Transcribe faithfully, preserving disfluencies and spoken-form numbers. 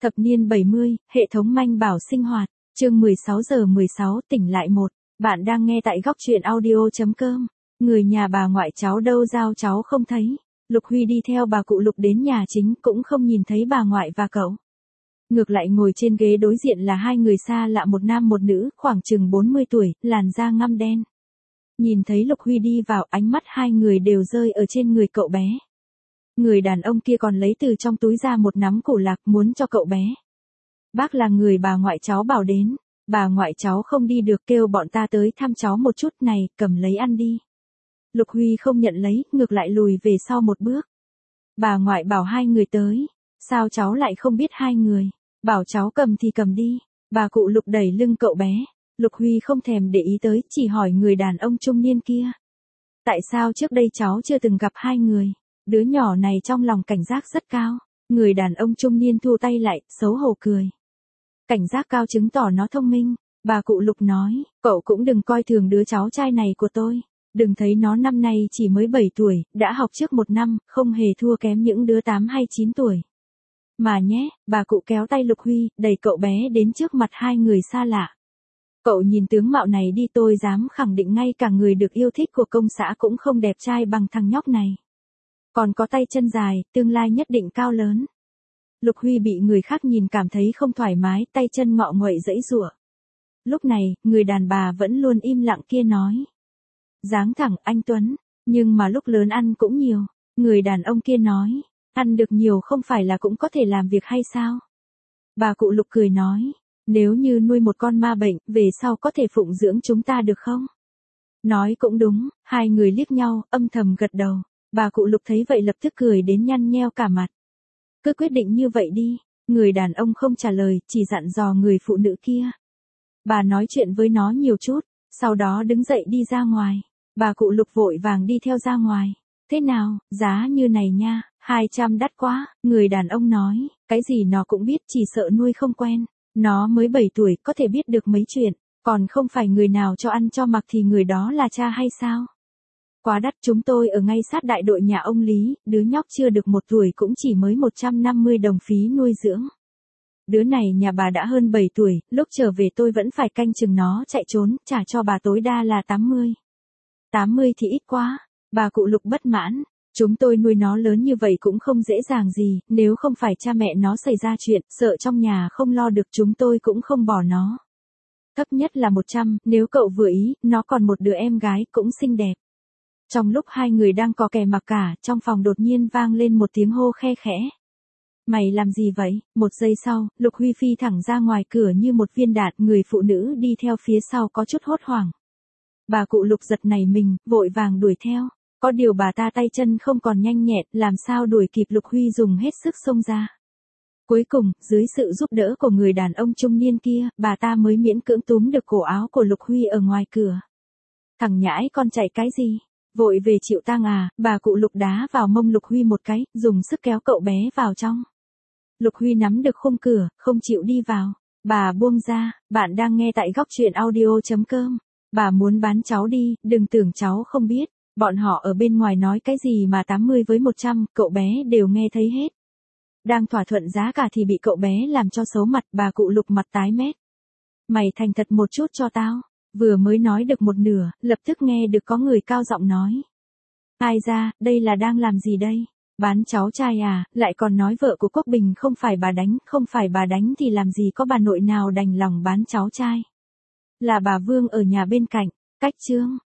Thập niên bảy mươi, hệ thống manh bảo sinh hoạt, chương mười sáu giờ mười sáu tỉnh lại một. Bạn đang nghe tại góc truyện audio.com. Người nhà bà ngoại cháu đâu giao cháu không thấy. Lục Huy đi theo bà cụ Lục đến nhà chính cũng không nhìn thấy bà ngoại và cậu. Ngược lại ngồi trên ghế đối diện là hai người xa lạ, một nam một nữ, khoảng chừng bốn mươi tuổi, làn da ngăm đen. Nhìn thấy Lục Huy đi vào, ánh mắt hai người đều rơi ở trên người cậu bé. Người đàn ông kia còn lấy từ trong túi ra một nắm củ lạc muốn cho cậu bé. Bác là người bà ngoại cháu bảo đến, bà ngoại cháu không đi được, kêu bọn ta tới thăm cháu một chút, này, cầm lấy ăn đi. Lục Huy không nhận lấy, ngược lại lùi về sau một bước. Bà ngoại bảo hai người tới, sao cháu lại không biết hai người, bảo cháu cầm thì cầm đi. Bà cụ Lục đẩy lưng cậu bé, Lục Huy không thèm để ý tới, chỉ hỏi người đàn ông trung niên kia. Tại sao trước đây cháu chưa từng gặp hai người? Đứa nhỏ này trong lòng cảnh giác rất cao. Người đàn ông trung niên thu tay lại, xấu hổ cười. Cảnh giác cao chứng tỏ nó thông minh. Bà cụ Lục nói, cậu cũng đừng coi thường đứa cháu trai này của tôi. Đừng thấy nó năm nay chỉ mới bảy tuổi, đã học trước một năm, không hề thua kém những đứa tám hay chín tuổi. Mà nhé, bà cụ kéo tay Lục Huy, đẩy cậu bé đến trước mặt hai người xa lạ. Cậu nhìn tướng mạo này đi, tôi dám khẳng định ngay cả người được yêu thích của công xã cũng không đẹp trai bằng thằng nhóc này. Còn có tay chân dài, tương lai nhất định cao lớn. Lục Huy bị người khác nhìn cảm thấy không thoải mái, tay chân ngọ nguậy giãy giụa. Lúc này, người đàn bà vẫn luôn im lặng kia nói. Dáng thẳng, anh Tuấn, nhưng mà lúc lớn ăn cũng nhiều. Người đàn ông kia nói, ăn được nhiều không phải là cũng có thể làm việc hay sao? Bà cụ Lục cười nói, nếu như nuôi một con ma bệnh, về sau có thể phụng dưỡng chúng ta được không? Nói cũng đúng, hai người liếc nhau, âm thầm gật đầu. Bà cụ Lục thấy vậy lập tức cười đến nhăn nheo cả mặt. Cứ quyết định như vậy đi. Người đàn ông không trả lời, chỉ dặn dò người phụ nữ kia. Bà nói chuyện với nó nhiều chút, sau đó đứng dậy đi ra ngoài. Bà cụ Lục vội vàng đi theo ra ngoài. Thế nào, giá như này nha, hai trăm đắt quá. Người đàn ông nói, cái gì nó cũng biết, chỉ sợ nuôi không quen. Nó mới bảy tuổi, có thể biết được mấy chuyện. Còn không phải người nào cho ăn cho mặc thì người đó là cha hay sao? Quá đắt, chúng tôi ở ngay sát đại đội nhà ông Lý, đứa nhóc chưa được một tuổi cũng chỉ mới một trăm năm mươi đồng phí nuôi dưỡng. Đứa này nhà bà đã hơn bảy tuổi, lúc trở về tôi vẫn phải canh chừng nó chạy trốn, trả cho bà tối đa là tám mươi. tám mươi thì ít quá, bà cụ Lục bất mãn. Chúng tôi nuôi nó lớn như vậy cũng không dễ dàng gì, nếu không phải cha mẹ nó xảy ra chuyện, sợ trong nhà không lo được chúng tôi cũng không bỏ nó. Thấp nhất là một trăm, nếu cậu vừa ý, nó còn một đứa em gái cũng xinh đẹp. Trong lúc hai người đang có kè mặc cả, trong phòng đột nhiên vang lên một tiếng hô khe khẽ. Mày làm gì vậy? Một giây sau, Lục Huy phi thẳng ra ngoài cửa như một viên đạn, người phụ nữ đi theo phía sau có chút hốt hoảng. Bà cụ Lục giật nảy mình, vội vàng đuổi theo. Có điều bà ta tay chân không còn nhanh nhẹn, làm sao đuổi kịp. Lục Huy dùng hết sức xông ra. Cuối cùng, dưới sự giúp đỡ của người đàn ông trung niên kia, bà ta mới miễn cưỡng túm được cổ áo của Lục Huy ở ngoài cửa. Thằng nhãi con chạy cái gì? Vội về chịu tang à? Bà cụ Lục đá vào mông Lục Huy một cái, dùng sức kéo cậu bé vào trong. Lục Huy nắm được khung cửa, không chịu đi vào. Bà buông ra. Bạn đang nghe tại góc truyện audio.com. Bà muốn bán cháu đi, đừng tưởng cháu không biết. Bọn họ ở bên ngoài nói cái gì mà tám mươi với một trăm, cậu bé đều nghe thấy hết. Đang thỏa thuận giá cả thì bị cậu bé làm cho xấu mặt. Bà cụ Lục mặt tái mét. Mày thành thật một chút cho tao. Vừa mới nói được một nửa, lập tức nghe được có người cao giọng nói. Ai ra, đây là đang làm gì đây? Bán cháu trai à, lại còn nói vợ của Quốc Bình không phải bà đánh, không phải bà đánh thì làm gì có bà nội nào đành lòng bán cháu trai. Là bà Vương ở nhà bên cạnh, cách chương.